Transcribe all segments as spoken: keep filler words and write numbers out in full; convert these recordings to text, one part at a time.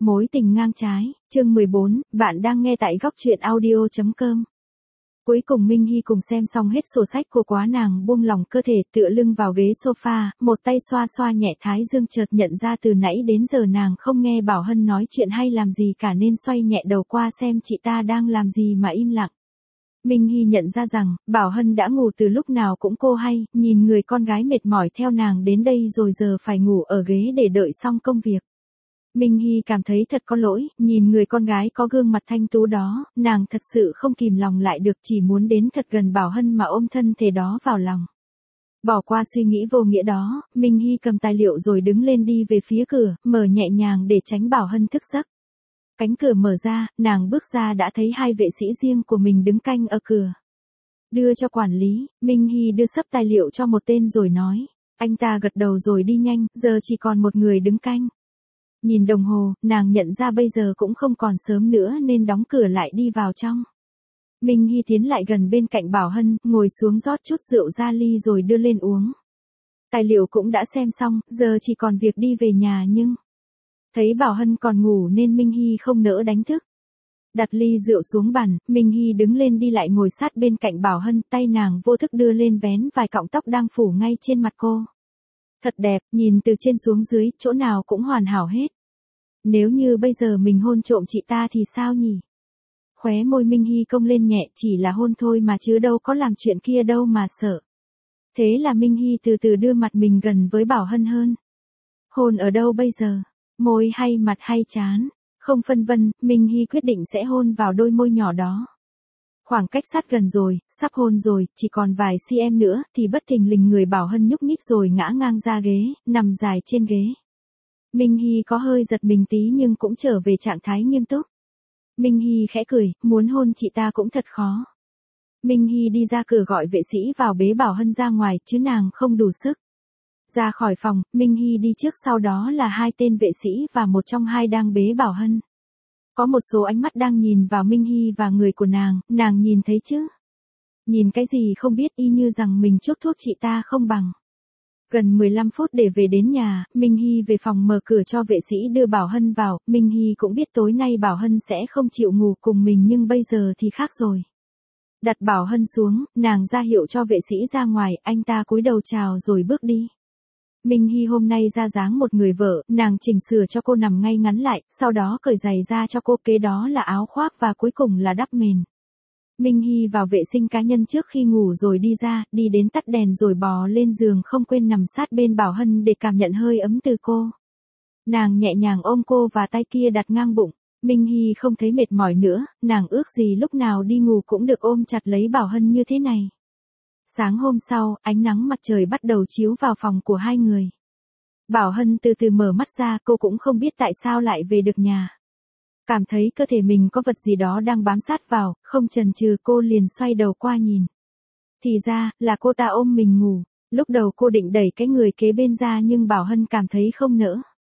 Mối tình ngang trái, chương mười bốn, bạn đang nghe tại góc truyện audio chấm com. Cuối cùng Minh Hy cùng xem xong hết sổ sách của quá, nàng buông lỏng cơ thể tựa lưng vào ghế sofa, một tay xoa xoa nhẹ thái dương, chợt nhận ra từ nãy đến giờ nàng không nghe Bảo Hân nói chuyện hay làm gì cả nên xoay nhẹ đầu qua xem chị ta đang làm gì mà im lặng. Minh Hy nhận ra rằng, Bảo Hân đã ngủ từ lúc nào cũng cô hay, nhìn người con gái mệt mỏi theo nàng đến đây rồi giờ phải ngủ ở ghế để đợi xong công việc. Minh Hy cảm thấy thật có lỗi, nhìn người con gái có gương mặt thanh tú đó, nàng thật sự không kìm lòng lại được, chỉ muốn đến thật gần Bảo Hân mà ôm thân thể đó vào lòng. Bỏ qua suy nghĩ vô nghĩa đó, Minh Hy cầm tài liệu rồi đứng lên đi về phía cửa, mở nhẹ nhàng để tránh Bảo Hân thức giấc. Cánh cửa mở ra, nàng bước ra đã thấy hai vệ sĩ riêng của mình đứng canh ở cửa. Đưa cho quản lý, Minh Hy đưa sấp tài liệu cho một tên rồi nói. Anh ta gật đầu rồi đi nhanh, giờ chỉ còn một người đứng canh. Nhìn đồng hồ, nàng nhận ra bây giờ cũng không còn sớm nữa nên đóng cửa lại đi vào trong. Minh Hy tiến lại gần bên cạnh Bảo Hân, ngồi xuống rót chút rượu ra ly rồi đưa lên uống. Tài liệu cũng đã xem xong, giờ chỉ còn việc đi về nhà nhưng... Thấy Bảo Hân còn ngủ nên Minh Hy không nỡ đánh thức. Đặt ly rượu xuống bàn, Minh Hy đứng lên đi lại ngồi sát bên cạnh Bảo Hân, tay nàng vô thức đưa lên vén vài cọng tóc đang phủ ngay trên mặt cô. Thật đẹp, nhìn từ trên xuống dưới, chỗ nào cũng hoàn hảo hết. Nếu như bây giờ mình hôn trộm chị ta thì sao nhỉ? Khóe môi Minh Hy cong lên nhẹ, chỉ là hôn thôi mà chứ đâu có làm chuyện kia đâu mà sợ. Thế là Minh Hy từ từ đưa mặt mình gần với Bảo Hân hơn. Hôn ở đâu bây giờ? Môi hay mặt hay trán? Không phân vân, Minh Hy quyết định sẽ hôn vào đôi môi nhỏ đó. Khoảng cách sát gần rồi, sắp hôn rồi, chỉ còn vài cm nữa, thì bất thình lình người Bảo Hân nhúc nhích rồi ngã ngang ra ghế, nằm dài trên ghế. Minh Hy có hơi giật mình tí nhưng cũng trở về trạng thái nghiêm túc. Minh Hy khẽ cười, muốn hôn chị ta cũng thật khó. Minh Hy đi ra cửa gọi vệ sĩ vào bế Bảo Hân ra ngoài, chứ nàng không đủ sức. Ra khỏi phòng, Minh Hy đi trước, sau đó là hai tên vệ sĩ và một trong hai đang bế Bảo Hân. Có một số ánh mắt đang nhìn vào Minh Hy và người của nàng, nàng nhìn thấy chứ? Nhìn cái gì không biết, y như rằng mình chuốc thuốc chị ta không bằng. Gần mười lăm phút để về đến nhà, Minh Hy về phòng mở cửa cho vệ sĩ đưa Bảo Hân vào. Minh Hy cũng biết tối nay Bảo Hân sẽ không chịu ngủ cùng mình nhưng bây giờ thì khác rồi. Đặt Bảo Hân xuống, nàng ra hiệu cho vệ sĩ ra ngoài, anh ta cúi đầu chào rồi bước đi. Minh Hy hôm nay ra dáng một người vợ, nàng chỉnh sửa cho cô nằm ngay ngắn lại, sau đó cởi giày ra cho cô, kế đó là áo khoác và cuối cùng là đắp mền. Minh Hy vào vệ sinh cá nhân trước khi ngủ rồi đi ra, đi đến tắt đèn rồi bò lên giường, không quên nằm sát bên Bảo Hân để cảm nhận hơi ấm từ cô. Nàng nhẹ nhàng ôm cô và tay kia đặt ngang bụng. Minh Hy không thấy mệt mỏi nữa, nàng ước gì lúc nào đi ngủ cũng được ôm chặt lấy Bảo Hân như thế này. Sáng hôm sau, ánh nắng mặt trời bắt đầu chiếu vào phòng của hai người. Bảo Hân từ từ mở mắt ra, cô cũng không biết tại sao lại về được nhà. Cảm thấy cơ thể mình có vật gì đó đang bám sát vào, không chần chừ cô liền xoay đầu qua nhìn. Thì ra, là cô ta ôm mình ngủ. Lúc đầu cô định đẩy cái người kế bên ra nhưng Bảo Hân cảm thấy không nỡ.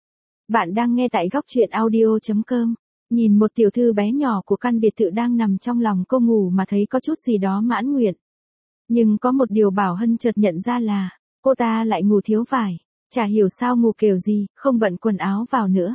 Bạn đang nghe tại góc truyện audio chấm com. Nhìn một tiểu thư bé nhỏ của căn biệt thự đang nằm trong lòng cô ngủ mà thấy có chút gì đó mãn nguyện. Nhưng có một điều Bảo Hân chợt nhận ra là, cô ta lại ngủ thiếu vải. Chả hiểu sao ngủ kiểu gì, không bận quần áo vào nữa.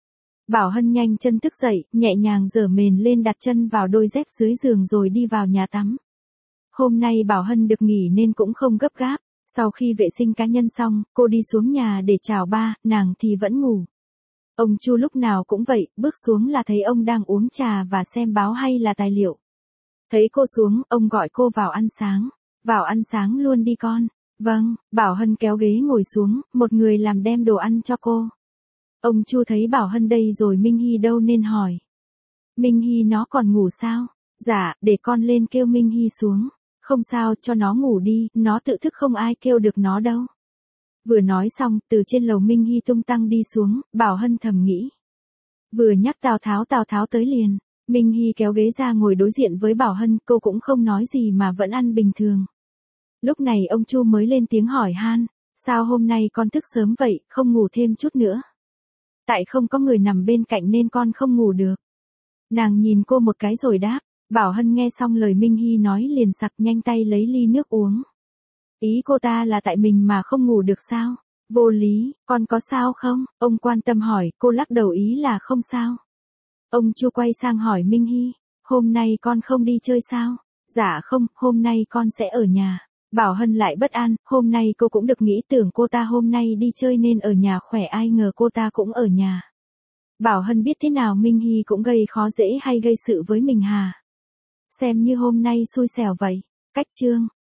Bảo Hân nhanh chân thức dậy, nhẹ nhàng giở mền lên, đặt chân vào đôi dép dưới giường rồi đi vào nhà tắm. Hôm nay Bảo Hân được nghỉ nên cũng không gấp gáp. Sau khi vệ sinh cá nhân xong, cô đi xuống nhà để chào ba, nàng thì vẫn ngủ. Ông Chu lúc nào cũng vậy, bước xuống là thấy ông đang uống trà và xem báo hay là tài liệu. Thấy cô xuống, ông gọi cô vào ăn sáng. Vào ăn sáng luôn đi con. Vâng, Bảo Hân kéo ghế ngồi xuống, một người làm đem đồ ăn cho cô. Ông Chu thấy Bảo Hân đây rồi Minh Hy đâu nên hỏi. Minh Hy nó còn ngủ sao? Dạ, để con lên kêu Minh Hy xuống. Không sao, cho nó ngủ đi, nó tự thức không ai kêu được nó đâu. Vừa nói xong, từ trên lầu Minh Hy tung tăng đi xuống, Bảo Hân thầm nghĩ. Vừa nhắc Tào Tháo Tào Tháo tới liền. Minh Hy kéo ghế ra ngồi đối diện với Bảo Hân, cô cũng không nói gì mà vẫn ăn bình thường. Lúc này ông Chu mới lên tiếng hỏi han, sao hôm nay con thức sớm vậy, không ngủ thêm chút nữa? Tại không có người nằm bên cạnh nên con không ngủ được. Nàng nhìn cô một cái rồi đáp. Bảo Hân nghe xong lời Minh Hy nói liền sặc nhanh tay lấy ly nước uống. Ý cô ta là tại mình mà không ngủ được sao? Vô lý, con có sao không? Ông quan tâm hỏi, cô lắc đầu ý là không sao. Ông Chu quay sang hỏi Minh Hy, hôm nay con không đi chơi sao? Dạ không, hôm nay con sẽ ở nhà. Bảo Hân lại bất an, hôm nay cô cũng được nghĩ tưởng cô ta hôm nay đi chơi nên ở nhà khỏe, ai ngờ cô ta cũng ở nhà. Bảo Hân biết thế nào Minh Hy cũng gây khó dễ hay gây sự với mình hà. Xem như hôm nay xui xẻo vậy. Cách chương